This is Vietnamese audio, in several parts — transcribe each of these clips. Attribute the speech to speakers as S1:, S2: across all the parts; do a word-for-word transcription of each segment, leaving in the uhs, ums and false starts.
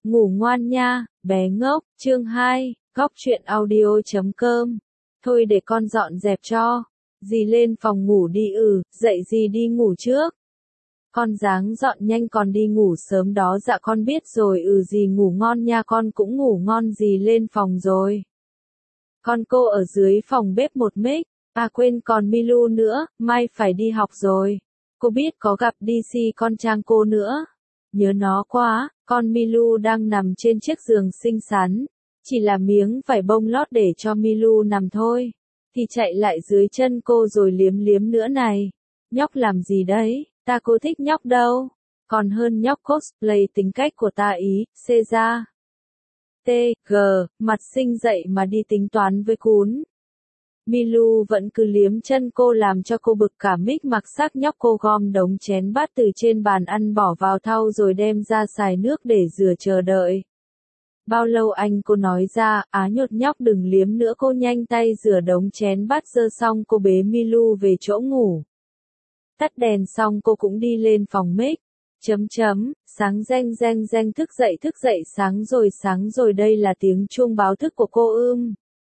S1: Ngủ ngoan nha, bé ngốc, chương hai, góc truyện audio chấm com. Thôi để con dọn dẹp cho. Dì lên phòng ngủ đi. Ừ, dậy dì đi ngủ trước. Con ráng dọn nhanh còn đi ngủ sớm đó. Dạ con biết rồi. Ừ dì ngủ ngon nha, con cũng ngủ ngon. Dì lên phòng rồi. Con cô ở dưới phòng bếp một mic. À quên còn Milu nữa, mai phải đi học rồi. Cô biết có gặp đê xê con Trang cô nữa. Nhớ nó quá. Con Milu đang nằm trên chiếc giường xinh xắn. Chỉ là miếng vải bông lót để cho Milu nằm thôi. Thì chạy lại dưới chân cô rồi liếm liếm nữa này. Nhóc làm gì đấy? Ta cô thích nhóc đâu. Còn hơn nhóc cosplay tính cách của ta ý. Xê ra. T, G, mặt xinh dậy mà đi tính toán với cún. Milu vẫn cứ liếm chân cô làm cho cô bực cả mích mặc sắc. Nhóc cô gom đống chén bát từ trên bàn ăn bỏ vào thau rồi đem ra xài nước để rửa chờ đợi. Bao lâu anh cô nói ra, á nhột nhóc đừng liếm nữa. Cô nhanh tay rửa đống chén bát dơ xong cô bế Milu về chỗ ngủ. Tắt đèn xong cô cũng đi lên phòng mic. Chấm chấm, sáng reng reng reng thức dậy thức dậy sáng rồi sáng rồi đây là tiếng chuông báo thức của cô ưm.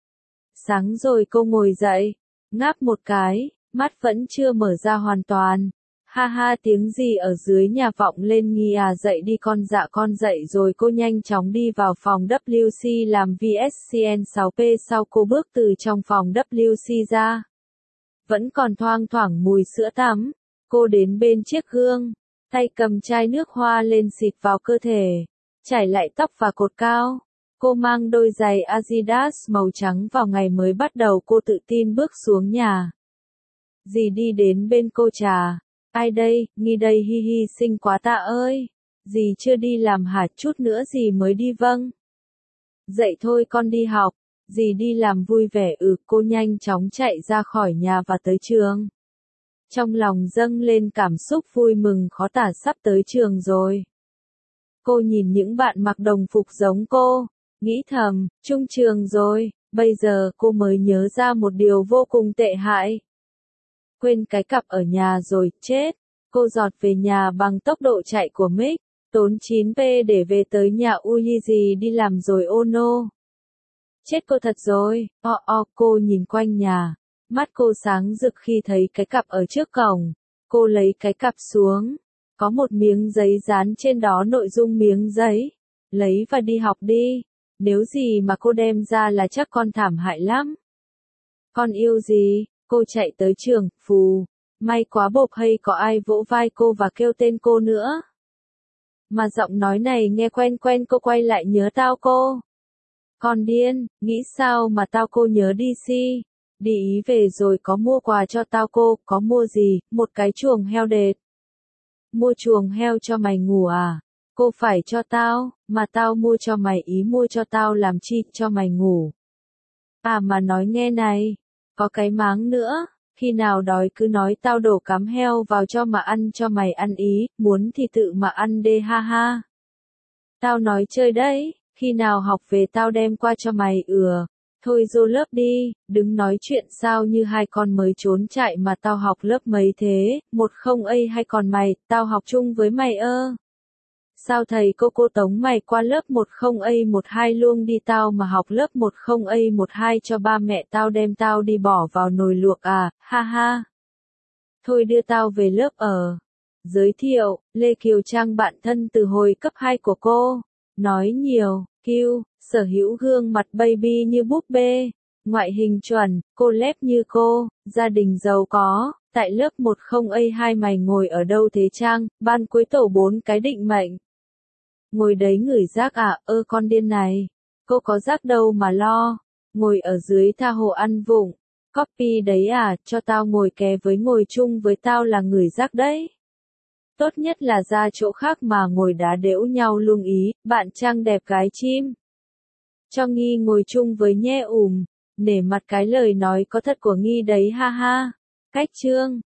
S1: Sáng rồi cô ngồi dậy, ngáp một cái, mắt vẫn chưa mở ra hoàn toàn. Ha ha tiếng gì ở dưới nhà vọng lên nghi à dậy đi con dạ con dậy rồi cô nhanh chóng đi vào phòng W C làm vê ét xê en sáu P sau cô bước từ trong phòng W C ra. Vẫn còn thoang thoảng mùi sữa tắm, cô đến bên chiếc gương, tay cầm chai nước hoa lên xịt vào cơ thể, chải lại tóc và cột cao. Cô mang đôi giày Adidas màu trắng vào ngày mới bắt đầu cô tự tin bước xuống nhà. Dì đi đến bên cô trà. Ai đây, Nghi đây hi hi xinh quá ta ơi. Dì chưa đi làm hả chút nữa dì mới đi vâng. Dậy thôi con đi học. Dì đi làm vui vẻ ừ cô nhanh chóng chạy ra khỏi nhà và tới trường. Trong lòng dâng lên cảm xúc vui mừng khó tả sắp tới trường rồi. Cô nhìn những bạn mặc đồng phục giống cô. Nghĩ thầm, trung trường rồi, bây giờ cô mới nhớ ra một điều vô cùng tệ hại. Quên cái cặp ở nhà rồi, chết. Cô giọt về nhà bằng tốc độ chạy của mic, tốn chín p để về tới nhà Uyiji đi làm rồi ô nô. Chết cô thật rồi, o o cô nhìn quanh nhà, mắt cô sáng rực khi thấy cái cặp ở trước cổng. Cô lấy cái cặp xuống, có một miếng giấy dán trên đó nội dung miếng giấy. Lấy và đi học đi. Nếu gì mà cô đem ra là chắc con thảm hại lắm. Con yêu gì? Cô chạy tới trường, phù. May quá bộp hay có ai vỗ vai cô và kêu tên cô nữa. Mà giọng nói này nghe quen quen cô quay lại nhớ tao cô. Con điên, nghĩ sao mà tao cô nhớ đê xê. Đi ý về rồi có mua quà cho tao cô, có mua gì, một cái chuồng heo đệt. Mua chuồng heo cho mày ngủ à? Cô phải cho tao, mà tao mua cho mày ý mua cho tao làm chi cho mày ngủ. À mà nói nghe này, có cái máng nữa, khi nào đói cứ nói tao đổ cám heo vào cho mà ăn cho mày ăn ý, muốn thì tự mà ăn đê ha ha. Tao nói chơi đấy, khi nào học về tao đem qua cho mày ừa. Thôi vô lớp đi, đừng nói chuyện sao như hai con mới trốn chạy mà tao học lớp mấy thế, một không A hay còn mày, tao học chung với mày ơ. Sao thầy cô cô tống mày qua lớp một không A một hai luôn đi tao mà học lớp một không A một hai cho ba mẹ tao đem tao đi bỏ vào nồi luộc à, ha ha. Thôi đưa tao về lớp ở. Giới thiệu, Lê Kiều Trang bạn thân từ hồi cấp hai của cô. Nói nhiều, Kiều, sở hữu gương mặt baby như búp bê. Ngoại hình chuẩn, cô lép như cô, gia đình giàu có. Tại lớp một không A hai mày ngồi ở đâu thế Trang, ban cuối tổ bốn cái định mệnh. Ngồi đấy ngửi rác à, ơ con điên này. Cô có rác đâu mà lo. Ngồi ở dưới tha hồ ăn vụng. Copy đấy à, cho tao ngồi ké với ngồi chung với tao là ngửi rác đấy. Tốt nhất là ra chỗ khác mà ngồi đá đễu nhau luôn ý, bạn Trang đẹp gái chim. Cho Nghi ngồi chung với nhé ùm, nể mặt cái lời nói có thật của Nghi đấy ha ha. Cách chương.